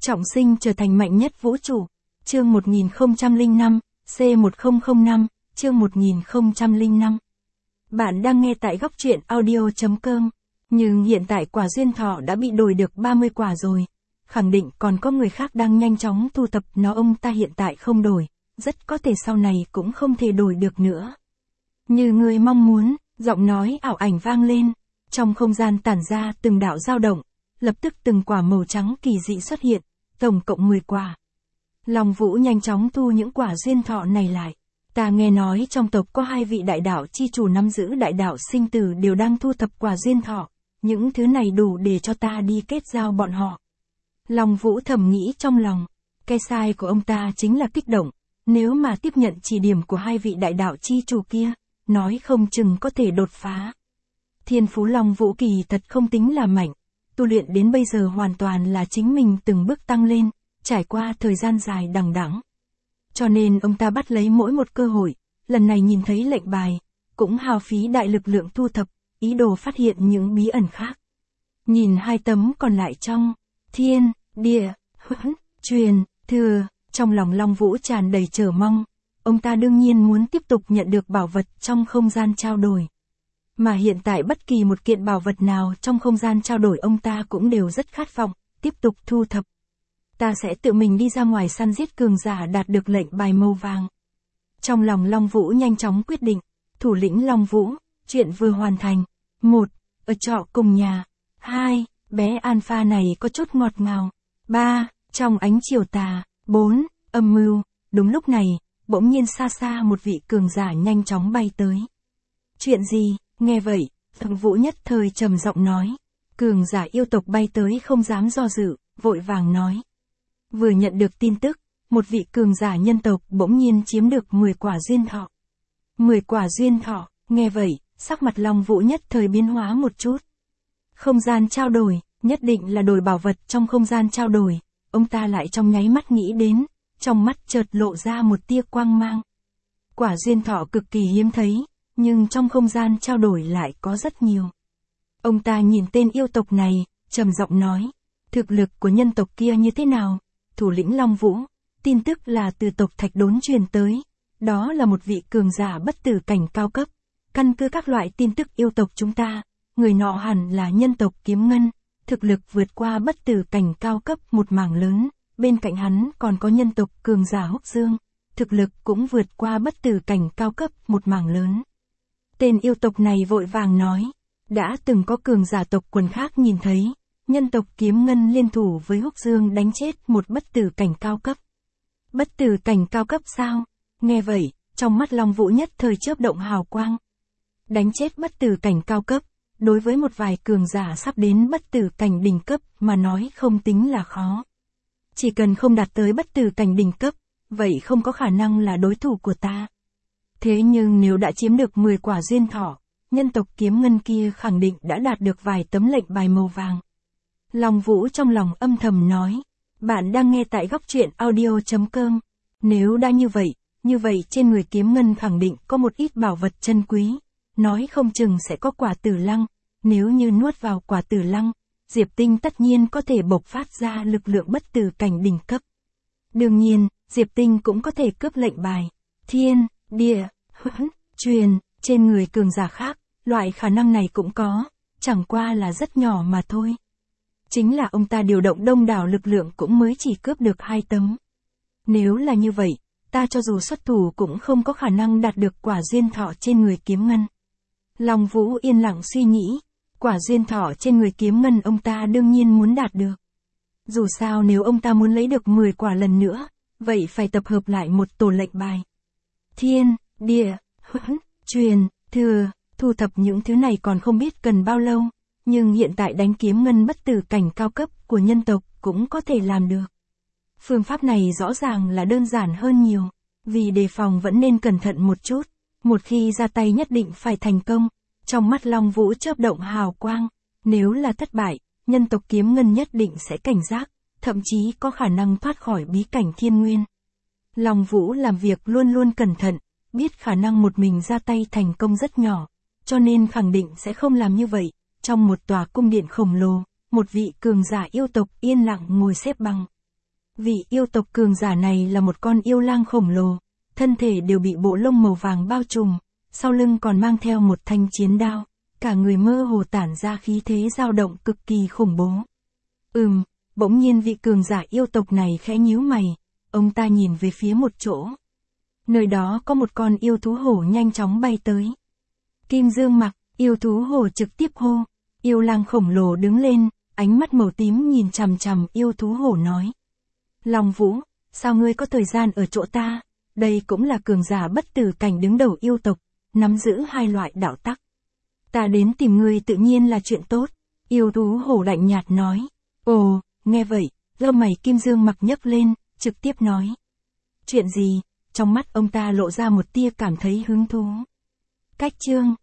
Trọng sinh trở thành mạnh nhất vũ trụ. Chương 1005, C1005, chương 1005. Bạn đang nghe tại góc truyện audio.com. Nhưng hiện tại quả duyên thọ đã bị đổi được 30 quả rồi. Khẳng định còn có người khác đang nhanh chóng thu thập nó, ông ta hiện tại không đổi. Rất có thể sau này cũng không thể đổi được nữa. Như người mong muốn, giọng nói ảo ảnh vang lên. Trong không gian tản ra từng đạo dao động. Lập tức từng quả màu trắng kỳ dị xuất hiện. Tổng cộng 10 quả. Long Vũ nhanh chóng thu những quả duyên thọ này lại. Ta nghe nói trong tộc có 2 vị đại đạo chi chủ nắm giữ đại đạo sinh tử đều đang thu thập quả duyên thọ. Những thứ này đủ để cho ta đi kết giao bọn họ. Long Vũ thầm nghĩ trong lòng. Cái sai của ông ta chính là kích động. Nếu mà tiếp nhận chỉ điểm của 2 vị đại đạo chi chủ kia, nói không chừng có thể đột phá. Thiên phú Long Vũ kỳ thật không tính là mạnh. Tu luyện đến bây giờ hoàn toàn là chính mình từng bước tăng lên, trải qua thời gian dài đằng đẵng. Cho nên ông ta bắt lấy mỗi một cơ hội, lần này nhìn thấy lệnh bài, cũng hao phí đại lực lượng thu thập, ý đồ phát hiện những bí ẩn khác. Nhìn 2 tấm còn lại trong thiên, địa, huấn, truyền, thừa, trong lòng Long Vũ tràn đầy chờ mong. Ông ta đương nhiên muốn tiếp tục nhận được bảo vật trong không gian trao đổi. Mà hiện tại bất kỳ một kiện bảo vật nào trong không gian trao đổi ông ta cũng đều rất khát vọng, tiếp tục thu thập. Ta sẽ tự mình đi ra ngoài săn giết cường giả đạt được lệnh bài màu vàng. Trong lòng Long Vũ nhanh chóng quyết định, thủ lĩnh Long Vũ, chuyện vừa hoàn thành. 1. Ở trọ cùng nhà. 2. Bé Alpha này có chút ngọt ngào. 3. Trong ánh chiều tà. 4. Âm mưu. Đúng lúc này, bỗng nhiên xa xa một vị cường giả nhanh chóng bay tới. Chuyện gì? Nghe vậy, Long Vũ nhất thời trầm giọng nói. Cường giả yêu tộc bay tới không dám do dự, vội vàng nói. Vừa nhận được tin tức, một vị cường giả nhân tộc bỗng nhiên chiếm được 10 quả duyên thọ. 10 quả duyên thọ, nghe vậy, sắc mặt Long Vũ nhất thời biến hóa một chút. Không gian trao đổi, nhất định là đổi bảo vật trong không gian trao đổi, ông ta lại trong nháy mắt nghĩ đến, trong mắt chợt lộ ra một tia quang mang. Quả duyên thọ cực kỳ hiếm thấy, nhưng trong không gian trao đổi lại có rất nhiều. Ông ta nhìn tên yêu tộc này, trầm giọng nói, thực lực của nhân tộc kia như thế nào? Thủ lĩnh Long Vũ, tin tức là từ tộc Thạch Đốn truyền tới, đó là một vị cường giả bất tử cảnh cao cấp. Căn cứ các loại tin tức yêu tộc chúng ta, người nọ hẳn là nhân tộc Kiếm Ngân, thực lực vượt qua bất tử cảnh cao cấp một mảng lớn, bên cạnh hắn còn có nhân tộc cường giả Húc Dương, thực lực cũng vượt qua bất tử cảnh cao cấp một mảng lớn. Tên yêu tộc này vội vàng nói, đã từng có cường giả tộc quần khác nhìn thấy, nhân tộc Kiếm Ngân liên thủ với Húc Dương đánh chết một bất tử cảnh cao cấp. Bất tử cảnh cao cấp sao? Nghe vậy, trong mắt Long Vũ nhất thời chớp động hào quang. Đánh chết bất tử cảnh cao cấp, đối với một vài cường giả sắp đến bất tử cảnh đỉnh cấp mà nói không tính là khó. Chỉ cần không đạt tới bất tử cảnh đỉnh cấp, vậy không có khả năng là đối thủ của ta. Thế nhưng nếu đã chiếm được 10 quả duyên thọ, nhân tộc Kiếm Ngân kia khẳng định đã đạt được vài tấm lệnh bài màu vàng. Long Vũ trong lòng âm thầm nói, bạn đang nghe tại góc truyện audio.com. Nếu đã như vậy trên người Kiếm Ngân khẳng định có một ít bảo vật chân quý, nói không chừng sẽ có quả tử lăng, nếu như nuốt vào quả tử lăng, Diệp Tinh tất nhiên có thể bộc phát ra lực lượng bất tử cảnh đỉnh cấp. Đương nhiên, Diệp Tinh cũng có thể cướp lệnh bài, thiên, địa, huấn, truyền, trên người cường giả khác, loại khả năng này cũng có, chẳng qua là rất nhỏ mà thôi. Chính là ông ta điều động đông đảo lực lượng cũng mới chỉ cướp được 2 tấm. Nếu là như vậy, ta cho dù xuất thủ cũng không có khả năng đạt được quả duyên thọ trên người Kiếm Ngân. Long Vũ yên lặng suy nghĩ, quả duyên thọ trên người Kiếm Ngân ông ta đương nhiên muốn đạt được. Dù sao nếu ông ta muốn lấy được 10 quả lần nữa, vậy phải tập hợp lại một tổ lệnh bài. Thiên, địa, huấn, truyền, thừa, thu thập những thứ này còn không biết cần bao lâu, nhưng hiện tại đánh Kiếm Ngân bất tử cảnh cao cấp của nhân tộc cũng có thể làm được. Phương pháp này rõ ràng là đơn giản hơn nhiều, vì đề phòng vẫn nên cẩn thận một chút, một khi ra tay nhất định phải thành công. Trong mắt Long Vũ chớp động hào quang, nếu là thất bại, nhân tộc Kiếm Ngân nhất định sẽ cảnh giác, thậm chí có khả năng thoát khỏi bí cảnh thiên nguyên. Long Vũ làm việc luôn luôn cẩn thận, biết khả năng một mình ra tay thành công rất nhỏ, cho nên khẳng định sẽ không làm như vậy. Trong một tòa cung điện khổng lồ, một vị cường giả yêu tộc yên lặng ngồi xếp bằng. Vị yêu tộc cường giả này là một con yêu lang khổng lồ, thân thể đều bị bộ lông màu vàng bao trùm, sau lưng còn mang theo một thanh chiến đao, cả người mơ hồ tản ra khí thế dao động cực kỳ khủng bố. Bỗng nhiên vị cường giả yêu tộc này khẽ nhíu mày, ông ta nhìn về phía một chỗ. Nơi đó có một con yêu thú hổ nhanh chóng bay tới. Kim Dương Mặc, yêu thú hổ trực tiếp hô. Yêu lang khổng lồ đứng lên, ánh mắt màu tím nhìn chằm chằm yêu thú hổ nói. Long Vũ, sao ngươi có thời gian ở chỗ ta? Đây cũng là cường giả bất tử cảnh đứng đầu yêu tộc, nắm giữ hai loại đạo tắc. Ta đến tìm ngươi tự nhiên là chuyện tốt. Yêu thú hổ lạnh nhạt nói. Ồ, nghe vậy, lông mày Kim Dương Mặc nhấc lên, trực tiếp nói. Chuyện gì? Trong mắt ông ta lộ ra một tia cảm thấy hứng thú. Cách chương